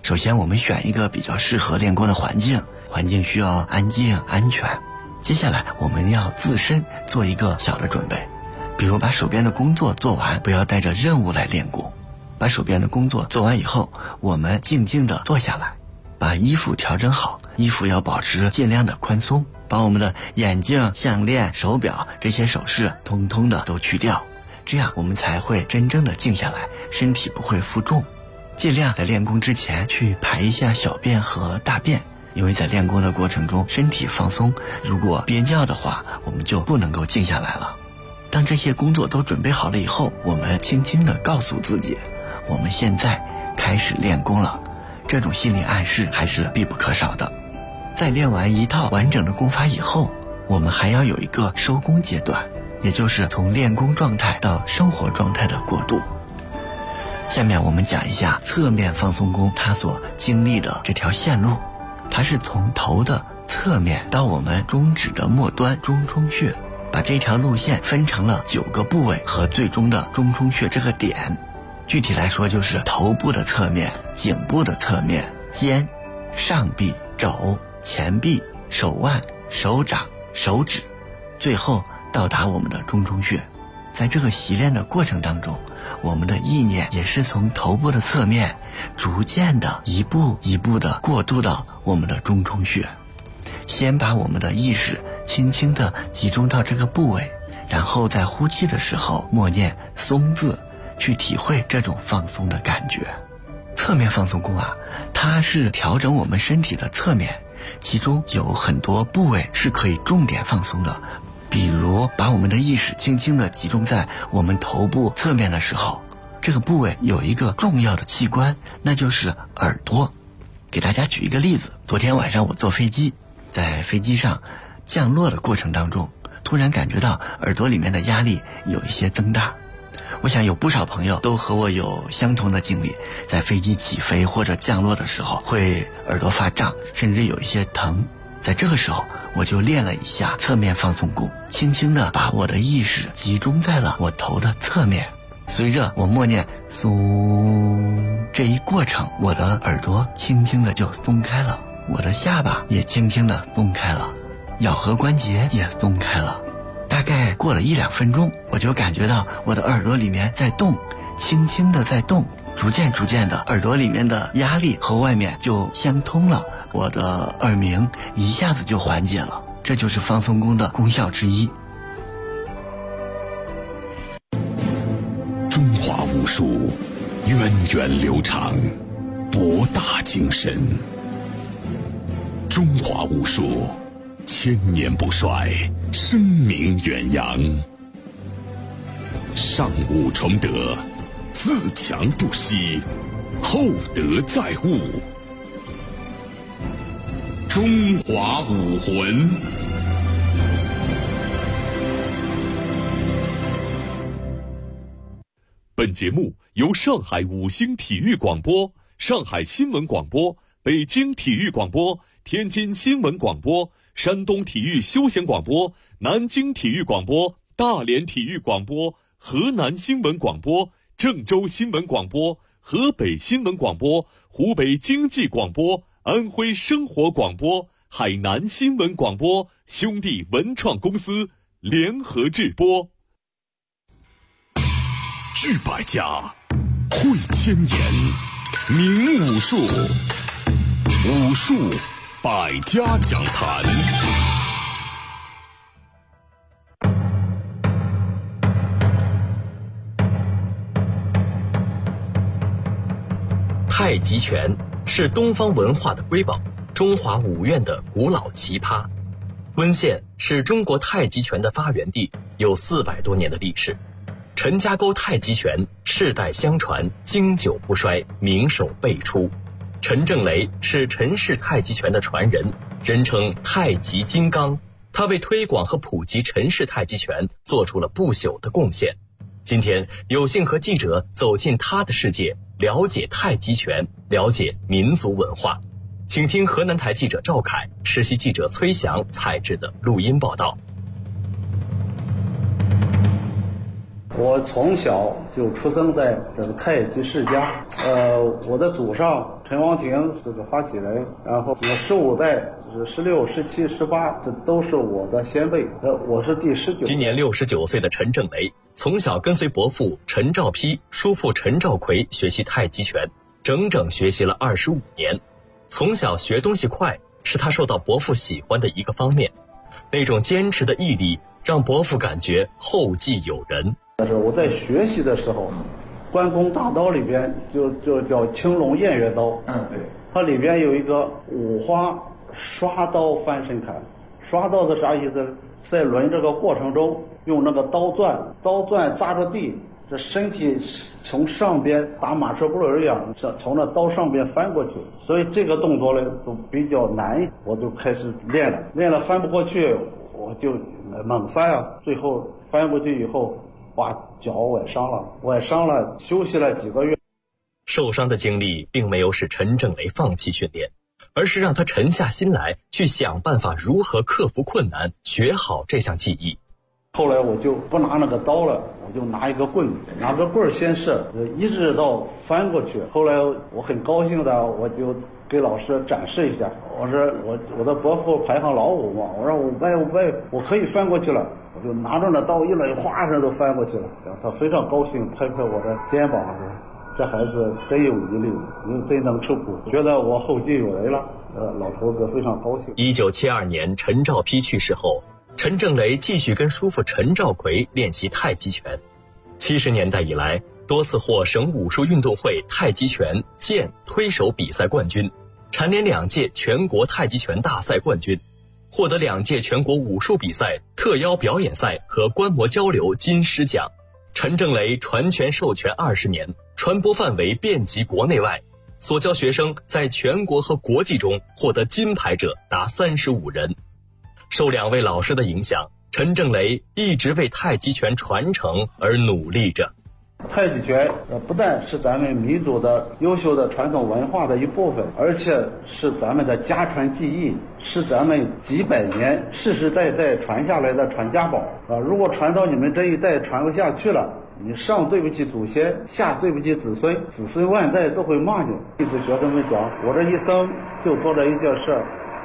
首先我们选一个比较适合练功的环境需要安静安全。接下来我们要自身做一个小的准备，比如把手边的工作做完，不要带着任务来练功。把手边的工作做完以后，我们静静地坐下来，把衣服调整好，衣服要保持尽量的宽松，把我们的眼镜、项链、手表这些首饰通通的都去掉，这样我们才会真正的静下来，身体不会负重。尽量在练功之前去排一下小便和大便，因为在练功的过程中身体放松，如果憋尿的话，我们就不能够静下来了。当这些工作都准备好了以后，我们轻轻地告诉自己，我们现在开始练功了，这种心理暗示还是必不可少的。在练完一套完整的功法以后，我们还要有一个收功阶段，也就是从练功状态到生活状态的过渡。下面我们讲一下侧面放松功它所经历的这条线路，它是从头的侧面到我们中指的末端中冲穴，把这条路线分成了9个部位和最终的中冲穴这个点。具体来说就是头部的侧面、颈部的侧面、肩、上臂、肘、前臂、手腕、手掌、手指，最后到达我们的中冲穴。在这个习练的过程当中，我们的意念也是从头部的侧面逐渐的一步一步的过渡到我们的中冲穴。先把我们的意识轻轻的集中到这个部位，然后在呼气的时候默念松字，去体会这种放松的感觉。侧面放松功它是调整我们身体的侧面，其中有很多部位是可以重点放松的。比如把我们的意识轻轻地集中在我们头部侧面的时候，这个部位有一个重要的器官，那就是耳朵。给大家举一个例子，昨天晚上我坐飞机，在飞机上降落的过程当中，突然感觉到耳朵里面的压力有一些增大。我想有不少朋友都和我有相同的经历，在飞机起飞或者降落的时候会耳朵发胀，甚至有一些疼。在这个时候我就练了一下侧面放松功，轻轻地把我的意识集中在了我头的侧面，随着我默念松，这一过程我的耳朵轻轻地就松开了，我的下巴也轻轻地松开了，咬合关节也松开了。大概过了1-2分钟，我就感觉到我的耳朵里面在动，轻轻地在动，逐渐的耳朵里面的压力和外面就相通了，我的耳鸣一下子就缓解了，这就是放松功的功效之一。 中华武术源远流长，博大精深。中华武术千年不衰，声名远扬。上武崇德，自强不息，厚德载物。中华武魂。 本节目由上海五星体育广播、上海新闻广播、北京体育广播、天津新闻广播、山东体育休闲广播、南京体育广播、大连体育广播、河南新闻广播、郑州新闻广播、河北新闻广播、湖北经济广播、安徽生活广播、海南新闻广播兄弟文创公司联合制播。 聚百家，汇千言，明武术，武术百家讲坛。 太极拳是东方文化的瑰宝，中华武院的古老奇葩。温县是中国太极拳的发源地，有400多年的历史。陈家沟太极拳世代相传，经久不衰，名手辈出。陈正雷是陈氏太极拳的传人，人称太极金刚。他为推广和普及陈氏太极拳做出了不朽的贡献。今天有幸和记者走进他的世界，了解太极拳，了解民族文化。请听河南台记者赵凯、实习记者崔翔采制的录音报道。 我从小就出生在这个太极世家，我的祖上陈王庭是个发起人，然后15代、16、17、18，这都是我的先辈，我是第19。 今年69岁的陈正雷，从小跟随伯父陈兆丕、叔父陈兆奎学习太极拳，整整学习了25年。从小学东西快，是他受到伯父喜欢的一个方面。那种坚持的毅力，让伯父感觉后继有人。 但是我在学习的时候，关公大刀里边就叫青龙偃月刀，对，它里边有一个五花刷刀翻身砍。刷刀的啥意思？在抡这个过程中，用那个刀钻扎着地，这身体从上边打马车轱辘一样，从那刀上边翻过去。所以这个动作呢都比较难，我就开始练了翻不过去，我就猛翻啊，最后翻过去以后把脚崴伤了，休息了几个月。 受伤的经历并没有使陈正雷放弃训练，而是让他沉下心来去想办法如何克服困难，学好这项技艺。 后来我就不拿那个刀了，我就拿一个棍，拿个棍先试，一直到翻过去。后来我很高兴的，我就给老师展示一下，我说我的伯父排行老5嘛，我说我可以翻过去了，我就拿着那刀一抡，哗人都翻过去了。他非常高兴，拍拍我的肩膀，说这孩子真有毅力，真能吃苦，觉得我后继有人了。老头子非常高兴。 1972年陈兆丕去世后，陈正雷继续跟叔父陈兆奎练习太极拳。70年代以来，多次获省武术运动会太极拳、剑、推手比赛冠军，蝉联2届全国太极拳大赛冠军，获得2届全国武术比赛特邀表演赛和观摩交流金狮奖。陈正雷传拳授权20年，传播范围遍及国内外，所教学生在全国和国际中获得金牌者达35人。受2位老师的影响，陈正雷一直为太极拳传承而努力着。 太极拳不但是咱们民族的优秀的传统文化的一部分，而且是咱们的家传技艺，是咱们几百年世世代代传下来的传家宝啊！如果传到你们这一代传不下去了，你上对不起祖先，下对不起子孙，子孙万代都会骂你。弟子学生们讲，我这一生就做了一件事。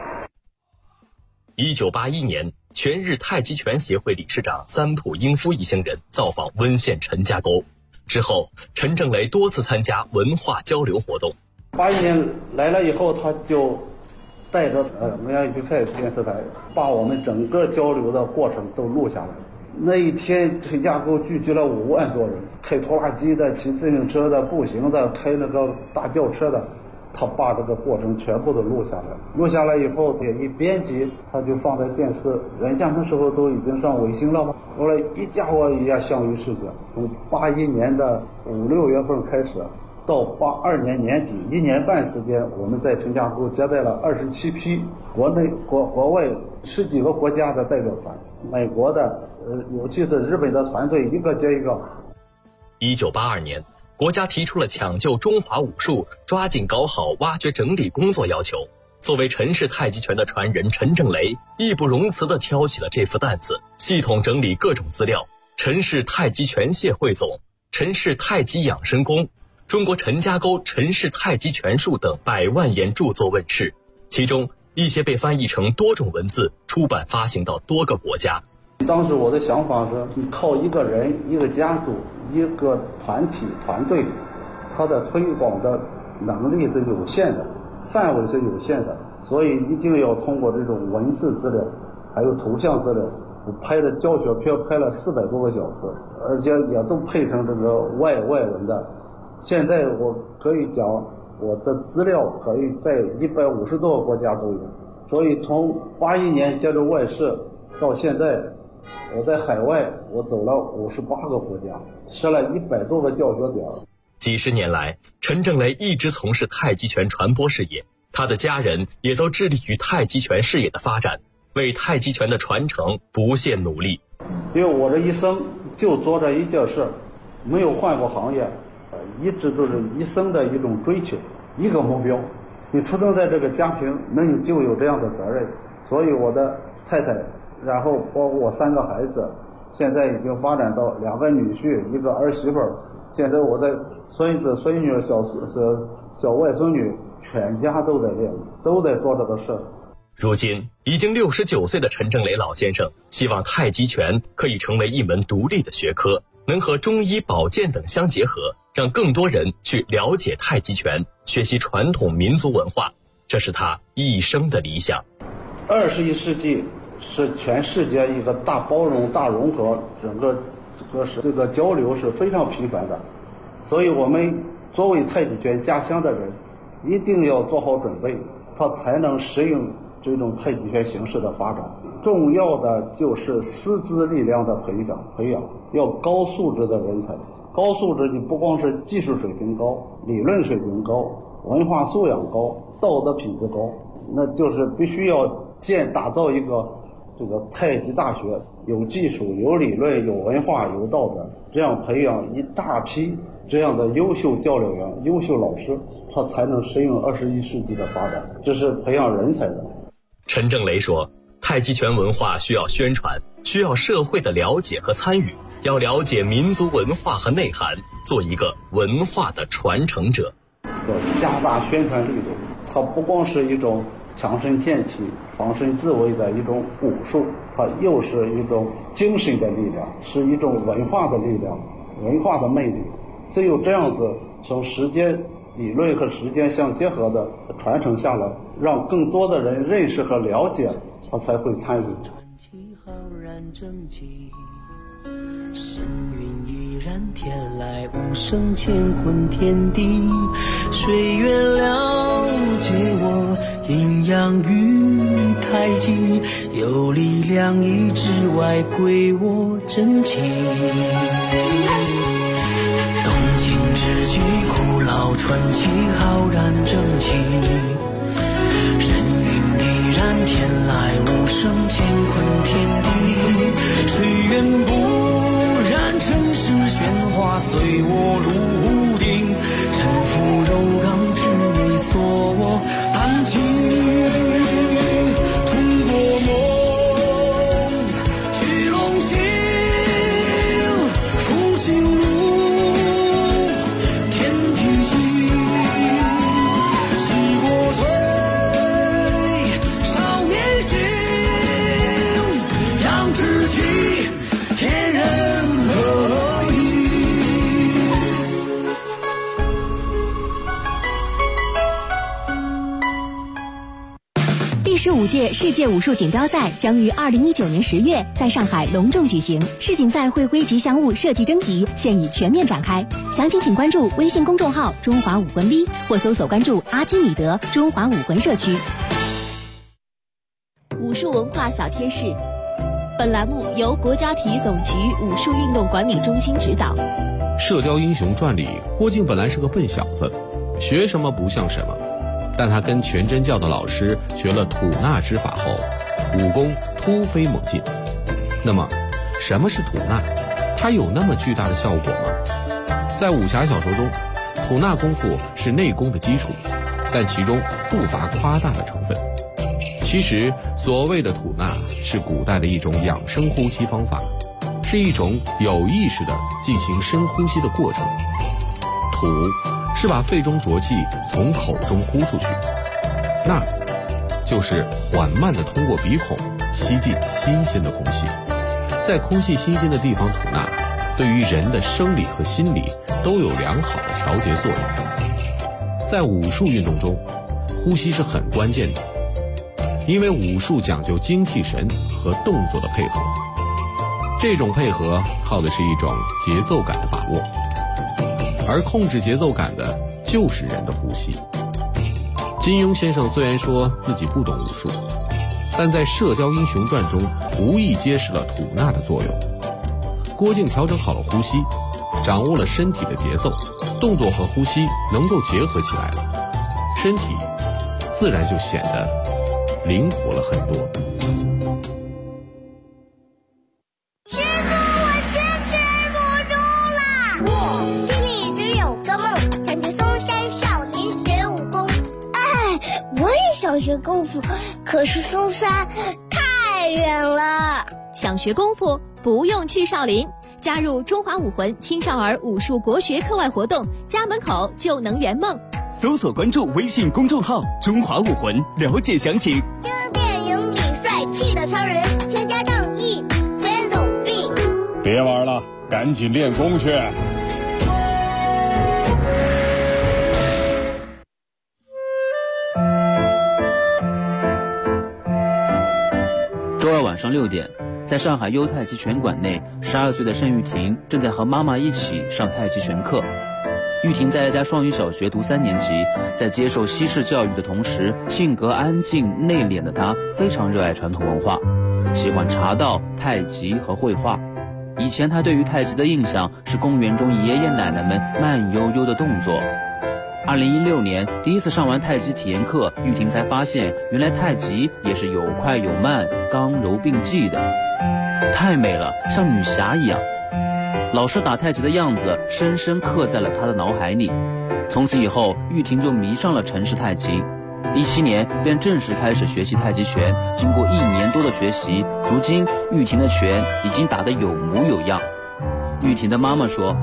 1981年，全日太极拳协会理事长三浦英夫一行人造访温县陈家沟。之后，陈正雷多次参加文化交流活动。 81年来了以后，他就带着梅阳区开电视台，把我们整个交流的过程都录下来。那一天，陈家沟聚集了5万多人，开拖拉机的、骑自行车的、步行的、开那个大轿车的，他把这个过程全部都录下来。录下来以后，也一编辑，他就放在电视。人家那时候都已经上卫星了嘛。后来一家伙一样享誉世界。从81年的5、6月份开始，到82年年底，1年半时间，我们在陈家沟接待了27批国内国外10几个国家的代表团，美国的，尤其是日本的团队一个接一个。 1982年，国家提出了抢救中华武术、抓紧搞好挖掘整理工作要求。作为陈氏太极拳的传人，陈正雷义不容辞地挑起了这副担子，系统整理各种资料。陈氏太极拳协汇总、陈氏太极养生功、中国陈家沟陈氏太极拳术等100万言著作问世，其中一些被翻译成多种文字，出版发行到多个国家。 当时我的想法是，你靠一个人、一个家族、一个团体、团队，他的推广的能力是有限的，范围是有限的，所以一定要通过这种文字资料，还有图像资料。我拍的教学片拍了400多个小时，而且也都配成这个外文的。现在我可以讲，我的资料可以在150多个国家都有。所以从81年接着外事到现在，我在海外我走了58个国家，设了100多个教学点。 几十年来，陈正雷一直从事太极拳传播事业，他的家人也都致力于太极拳事业的发展，为太极拳的传承不懈努力。 因为我这一生就做这一件事，没有换过行业，一直都是一生的一种追求，一个目标。你出生在这个家庭，那你就有这样的责任。所以我的太太，然后包括我3个孩子，现在已经发展到2个女婿、1个儿媳妇，现在我的孙子、孙女、小外孙女全家都在练，都在做这个事。 如今已经69岁的陈正雷老先生希望太极拳可以成为一门独立的学科，能和中医保健等相结合，让更多人去了解太极拳，学习传统民族文化，这是他一生的理想。 21世纪是全世界一个大包容、大融合，整个这个交流是非常频繁的，所以我们作为太极拳家乡的人，一定要做好准备，他才能适应这种太极拳形式的发展。重要的就是师资力量的培养，要高素质的人才。高素质，你不光是技术水平高、理论水平高、文化素养高、道德品质高，那就是必须要打造一个这个太极大学，有技术、有理论、有文化、有道德，这样培养一大批这样的优秀教练员、优秀老师，他才能适应21世纪的发展。这是培养人才的。 陈正雷说，太极拳文化需要宣传，需要社会的了解和参与，要了解民族文化和内涵，做一个文化的传承者。 要加大宣传力度，它不光是一种强身健体、防身自卫的一种武术，它又是一种精神的力量，是一种文化的力量、文化的魅力。只有这样子，从时间理论和实践相结合的传承下来，让更多的人认识和了解，他才会参与。 神韵依然天来，无声乾坤天地，谁愿了解我阴阳与太极，有力量一之外归我真情。东京之举古老传奇，浩然正气，神韵依然天来，无声乾坤天地，谁愿不然尘世喧哗，随我入定，沉浮柔刚之内锁我安静，冲过梦去龙行，复兴路天地行，洗过水少年心，扬志气天人第15届世界武术锦标赛将于2019年10月在上海隆重举行，世锦赛会徽吉祥物设计征集现已全面展开，详情请关注微信公众号中华武魂 V 或搜索关注阿基米德中华武魂社区。武术文化小贴士，本栏目由国家体育总局武术运动管理中心指导。 《射雕英雄传》里，郭靖本来是个笨小子，学什么不像什么，但他跟全真教的老师学了吐纳之法后，武功突飞猛进。那么，什么是吐纳？它有那么巨大的效果吗？在武侠小说中，吐纳功夫是内功的基础，但其中不乏夸大的成分。其实，所谓的吐纳是古代的一种养生呼吸方法，是一种有意识的进行深呼吸的过程。吐是把肺中浊气从口中呼出去，纳就是缓慢地通过鼻孔吸进新鲜的空气。在空气新鲜的地方吐纳，对于人的生理和心理都有良好的调节作用。在武术运动中，呼吸是很关键的，因为武术讲究精气神和动作的配合，这种配合靠的是一种节奏感的把握，而控制节奏感的就是人的呼吸。金庸先生虽然说自己不懂武术，但在《射雕英雄传》中无意揭示了吐纳的作用。郭靖调整好了呼吸，掌握了身体的节奏，动作和呼吸能够结合起来了，身体自然就显得灵活了很多。 想学功夫，可是嵩山太远了。 想学功夫不用去少林，加入中华武魂青少儿武术国学课外活动，家门口就能圆梦。 搜索关注微信公众号中华武魂，了解详情。 电影里帅气的超人，全家仗义，全走避。 别玩了，赶紧练功去。 周二晚上6点，在上海优太极拳馆内，12岁的盛玉婷正在和妈妈一起上太极拳课。玉婷在一家双语小学读3年级，在接受西式教育的同时，性格安静内敛的她非常热爱传统文化，喜欢茶道、太极和绘画。以前她对于太极的印象是公园中爷爷奶奶们慢悠悠的动作。2016年第一次上完太极体验课，玉婷才发现原来太极也是有快有慢，刚柔并济的，太美了，像女侠一样。老师打太极的样子深深刻在了她的脑海里。从此以后，玉婷就迷上了陈氏太极。17年便正式开始学习太极拳，经过1年多的学习，如今玉婷的拳已经打得有模有样。玉婷的妈妈说，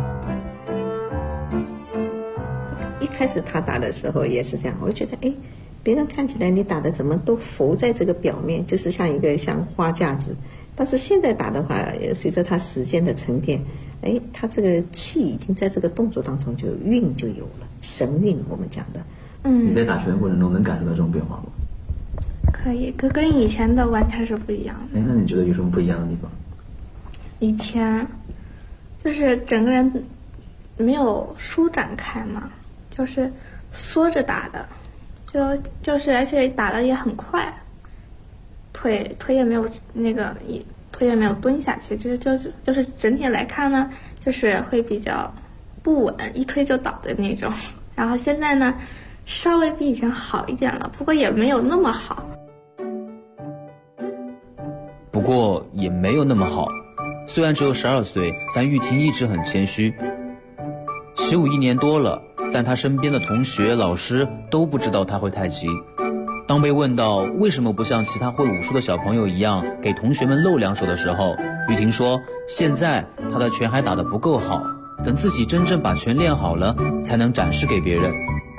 一开始他打的时候也是这样，我觉得别人看起来你打的怎么都浮在这个表面，就是像一个像花架子。但是现在打的话，随着他时间的沉淀，他这个气已经在这个动作当中韵就有了，神韵我们讲的。 你在打拳的过程中能感受到这种变化吗？ 可以，跟以前的完全是不一样的。 那你觉得有什么不一样的地方？ 以前就是整个人没有舒展开嘛，就是缩着打的，就是而且打的也很快，腿也没有腿也没有蹲下去，就是整体来看呢，就是会比较不稳，一推就倒的那种。然后现在呢，稍微比以前好一点了，不过也没有那么好。 不过也没有那么好，虽然只有12岁，但玉婷一直很谦虚。习武1年多了，但她身边的同学、老师都不知道她会太极。当被问到为什么不像其他会武术的小朋友一样给同学们露两手的时候，玉婷说，现在她的拳还打得不够好，等自己真正把拳练好了，才能展示给别人。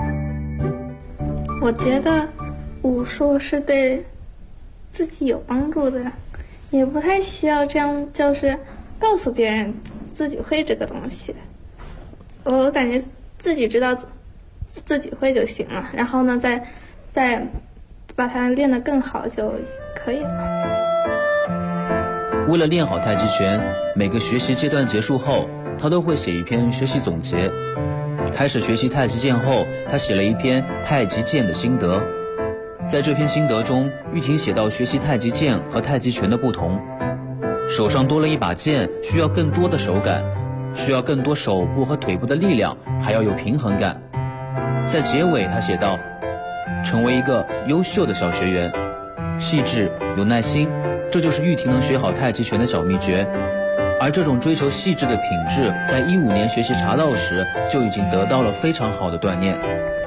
我觉得武术是对自己有帮助的，也不太需要这样就是告诉别人自己会这个东西。我感觉自己知道自己会就行了，然后呢再把它练得更好就可以了。 为了练好太极拳，每个学习阶段结束后，他都会写一篇学习总结。开始学习太极剑后，他写了一篇太极剑的心得。在这篇心得中，玉婷写到学习太极剑和太极拳的不同。手上多了一把剑，需要更多的手感，需要更多手部和腿部的力量，还要有平衡感。在结尾他写道，成为一个优秀的小学员，细致有耐心，这就是玉婷能学好太极拳的小秘诀。而这种追求细致的品质，在15年学习茶道时就已经得到了非常好的锻炼。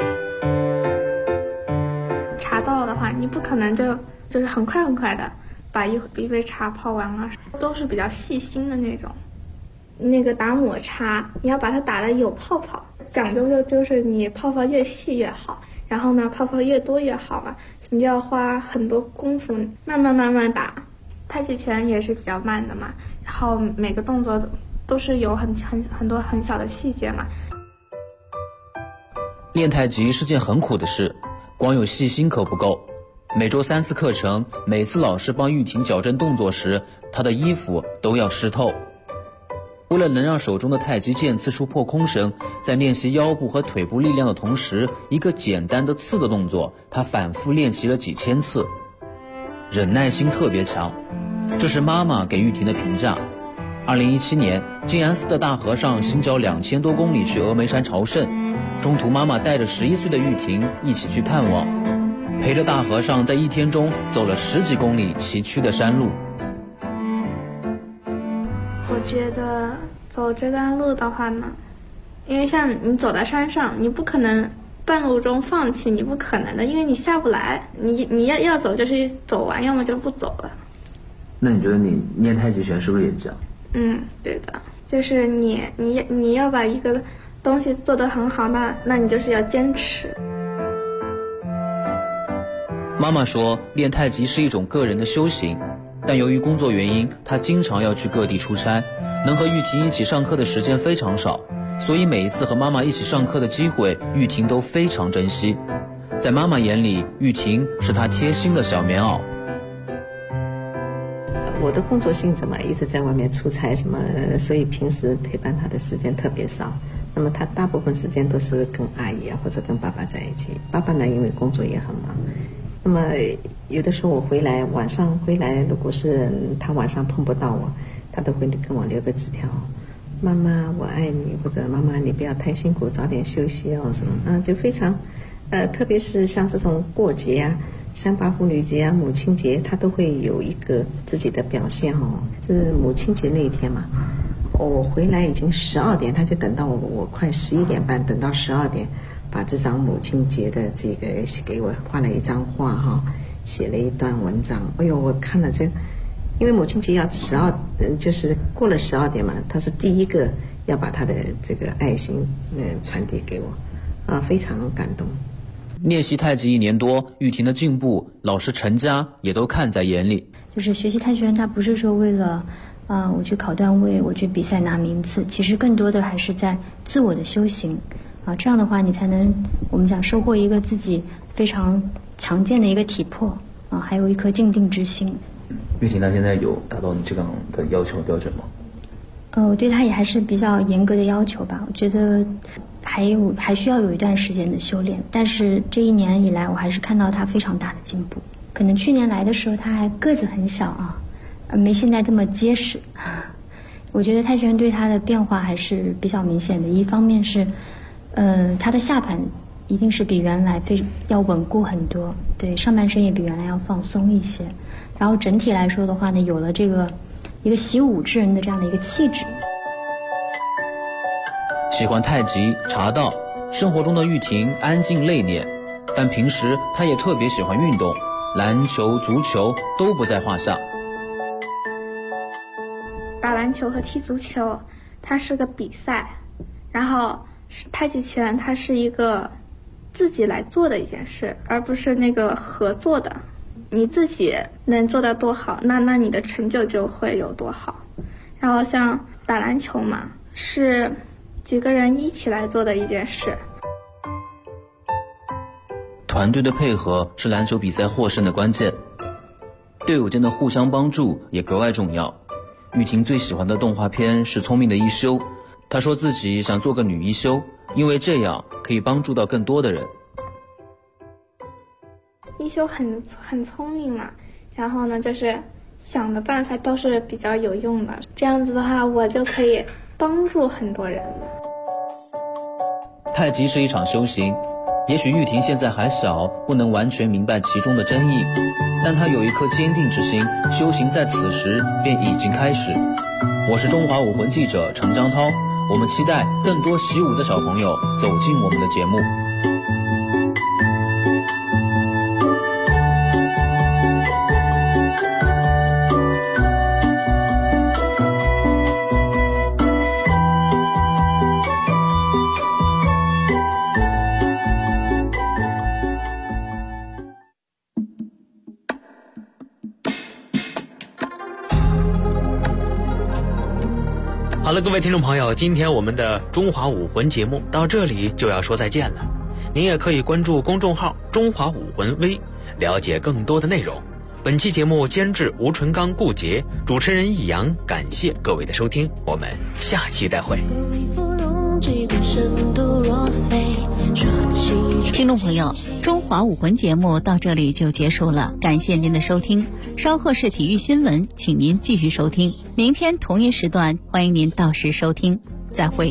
茶道的话，你不可能就是很快的把一杯茶泡完了，都是比较细心的那种。那个打抹茶，你要把它打得有泡泡，讲究就是你泡泡越细越好，然后呢泡泡越多越好嘛，你就要花很多功夫，慢慢打。太极拳也是比较慢的嘛，然后每个动作都是有很多很小的细节嘛。 练太极是件很苦的事，光有细心可不够。每周3次课程，每次老师帮玉婷矫正动作时，她的衣服都要湿透。为了能让手中的太极剑刺出破空声，在练习腰部和腿部力量的同时，一个简单的刺的动作，她反复练习了几千次，忍耐心特别强。这是妈妈给玉婷的评价。2017年，静安寺的大和尚行脚2000多公里去峨眉山朝圣，中途妈妈带着11岁的玉婷一起去探望，陪着大和尚在1天中走了10几公里崎岖的山路。 我觉得走这段路的话呢，因为像你走到山上，你不可能半路中放弃，你不可能的，因为你下不来，你要走就是走完，要么就不走了。 那你觉得你练太极拳是不是也这样？ 对的，就是你要把一个东西做得很好，那你就是要坚持。 妈妈说练太极是一种个人的修行，但由于工作原因，她经常要去各地出差，能和玉婷一起上课的时间非常少，所以每一次和妈妈一起上课的机会，玉婷都非常珍惜。在妈妈眼里，玉婷是她贴心的小棉袄。 我的工作性质嘛，一直在外面出差什么，所以平时陪伴她的时间特别少。那么她大部分时间都是跟阿姨啊或者跟爸爸在一起。爸爸呢，因为工作也很忙，那么有的时候我回来，晚上回来，如果是他晚上碰不到我，他都会跟我留个纸条，妈妈我爱你，或者妈妈你不要太辛苦，早点休息哦什么就非常特别是像这种过节啊，像8妇女节啊、母亲节，他都会有一个自己的表现哦。是母亲节那一天嘛，我回来已经12点，他就等到我快11点半，等到12点。把这张母亲节的这个给我画了一张画哈，写了一段文章。哎呦，我看了这，因为母亲节要就是过了12点嘛，他是第一个要把他的这个爱心传递给我，非常感动。 练习太极1年多，玉婷的进步，老师陈佳也都看在眼里。 就是学习太极拳，它不是说为了我去考段位，我去比赛拿名次，其实更多的还是在自我的修行。这样的话你才能我们讲收获一个自己非常强健的一个体魄还有一颗静定之心。 玉婷她现在有达到你这样的要求标准吗？ 我对她也还是比较严格的要求吧，我觉得还需要有一段时间的修炼，但是这1年以来我还是看到她非常大的进步。可能去年来的时候她还个子很小没现在这么结实。我觉得太极拳对她的变化还是比较明显的，一方面是他的下盘一定是比原来要稳固很多，对，上半身也比原来要放松一些，然后整体来说的话呢，有了这个一个习武之人的这样的一个气质。 喜欢太极、茶道，生活中的玉婷安静内敛，但平时她也特别喜欢运动，篮球、足球都不在话下。 打篮球和踢足球，它是个比赛，然后太极拳它是一个自己来做的一件事，而不是那个合作的。你自己能做到多好，那你的成就就会有多好。然后像打篮球嘛，是几个人一起来做的一件事。 团队的配合是篮球比赛获胜的关键，队友间的互相帮助也格外重要。玉婷最喜欢的动画片是《聪明的一休》，她说自己想做个女一休，因为这样可以帮助到更多的人。 一休很聪明嘛，然后呢就是想的办法都是比较有用的，这样子的话我就可以帮助很多人。 太极是一场修行，也许玉婷现在还小，不能完全明白其中的真意，但她有一颗坚定之心，修行在此时便已经开始。我是中华武魂记者程江涛，我们期待更多习武的小朋友走进我们的节目。 好了，各位听众朋友，今天我们的中华武魂节目到这里就要说再见了。您也可以关注公众号中华武魂微，了解更多的内容。本期节目监制吴纯刚、顾杰，主持人易阳，感谢各位的收听，我们下期再会。 听众朋友，中华武魂节目到这里就结束了，感谢您的收听。稍后是体育新闻，请您继续收听。明天同一时段，欢迎您到时收听，再会。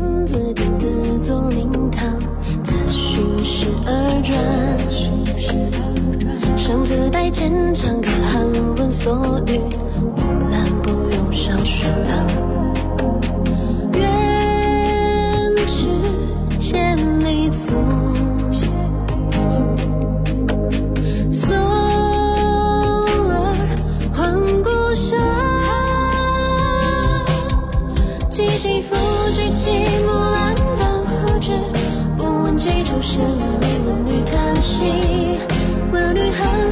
生字白剑，常看韩文所语，木兰不用上书郎。愿持千里足，送儿还故乡。几经风举起木兰灯，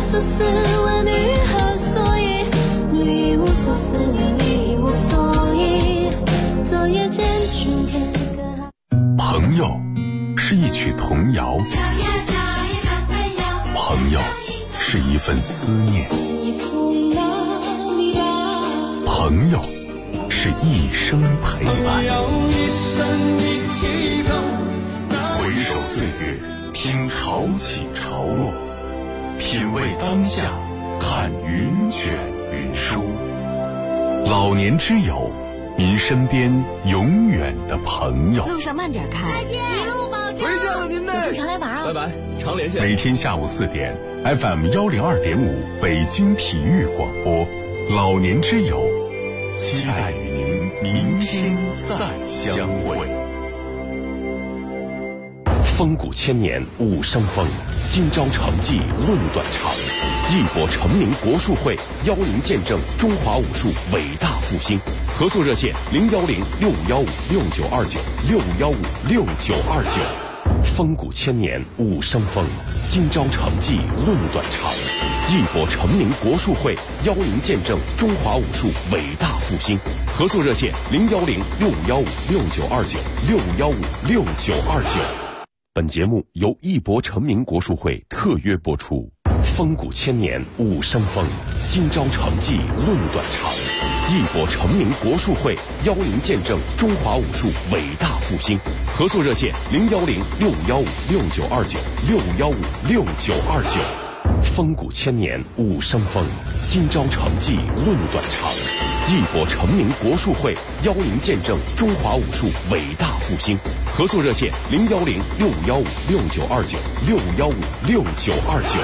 所思，问于何所以？女无所思，理无所依。昨夜见春天各好。 朋友是一曲童谣，朋友是一份思念，朋友是一生陪伴。回首岁月，听潮起潮落，品味当下，看云卷云舒。老年之友，您身边永远的朋友。 路上慢点开。再见，一路保重。 回见了您呢， 有空常来玩啊。 拜拜，常连线。 每天下午4点 ，FM 102.5北京体育广播，老年之友，期待与您明天再相会。风骨千年武生风，今朝成绩论短长。一博成名国术会邀您见证中华武术伟大复兴。合作热线：010-6515-6929，615-6929。风骨千年武生风，今朝成绩论短长。一博成名国术会邀您见证中华武术伟大复兴。合作热线：010-6515-6929，615-6929。本节目由一博成名国术会特约播出。风骨千年武生风，今朝成绩论短长。一博成名国术会邀您见证中华武术伟大复兴。合作热线：010-6515-6929，615-6929。风骨千年武生风，今朝成绩论短长。一博成名国术会邀您见证中华武术伟大复兴。合作热线：010-6515-6929，615-6929。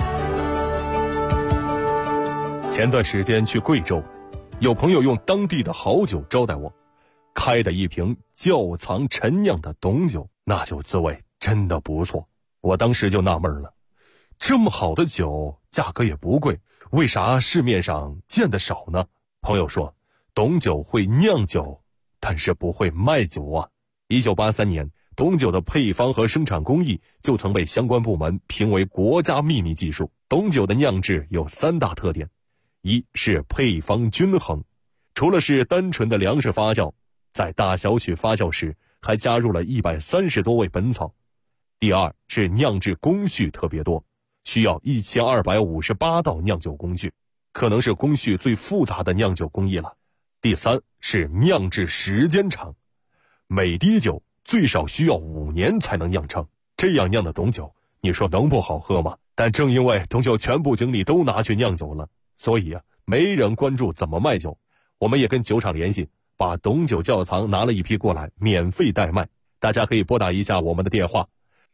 前段时间去贵州，有朋友用当地的好酒招待我，开的一瓶窖藏陈酿的董酒，那酒滋味真的不错。我当时就纳闷了，这么好的酒，价格也不贵，为啥市面上见得少呢？朋友说，董酒会酿酒，但是不会卖酒啊。1983年，董酒的配方和生产工艺就曾被相关部门评为国家秘密技术。董酒的酿制有3大特点：一是配方均衡，除了是单纯的粮食发酵，在大小曲发酵时还加入了130多味本草。第二是酿制工序特别多，需要1258道酿酒工序，可能是工序最复杂的酿酒工艺了。第三是酿制时间长，每滴酒最少需要5年才能酿成，这样酿的董酒，你说能不好喝吗？但正因为董酒全部精力都拿去酿酒了，所以没人关注怎么卖酒。我们也跟酒厂联系，把董酒窖藏拿了一批过来，免费代卖。大家可以拨打一下我们的电话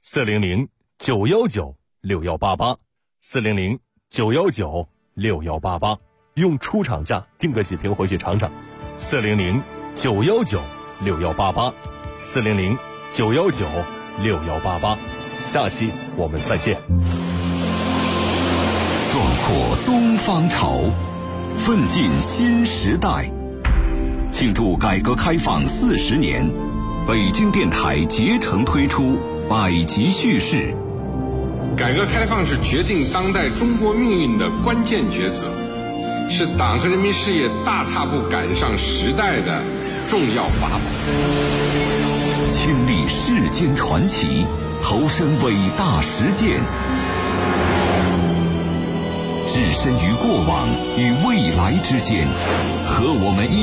：400-919-6188，400-919-6188，用出厂价订个几瓶回去尝尝。400-919-6188，400-919-6188。下期我们再见。 壮阔东方潮，奋进新时代。庆祝改革开放40年，北京电台竭诚推出百集叙事。 改革开放是决定当代中国命运的关键抉择，是党和人民事业大踏步赶上时代的重要法宝。 亲历世间传奇，投身伟大实践，置身于过往与未来之间，和我们一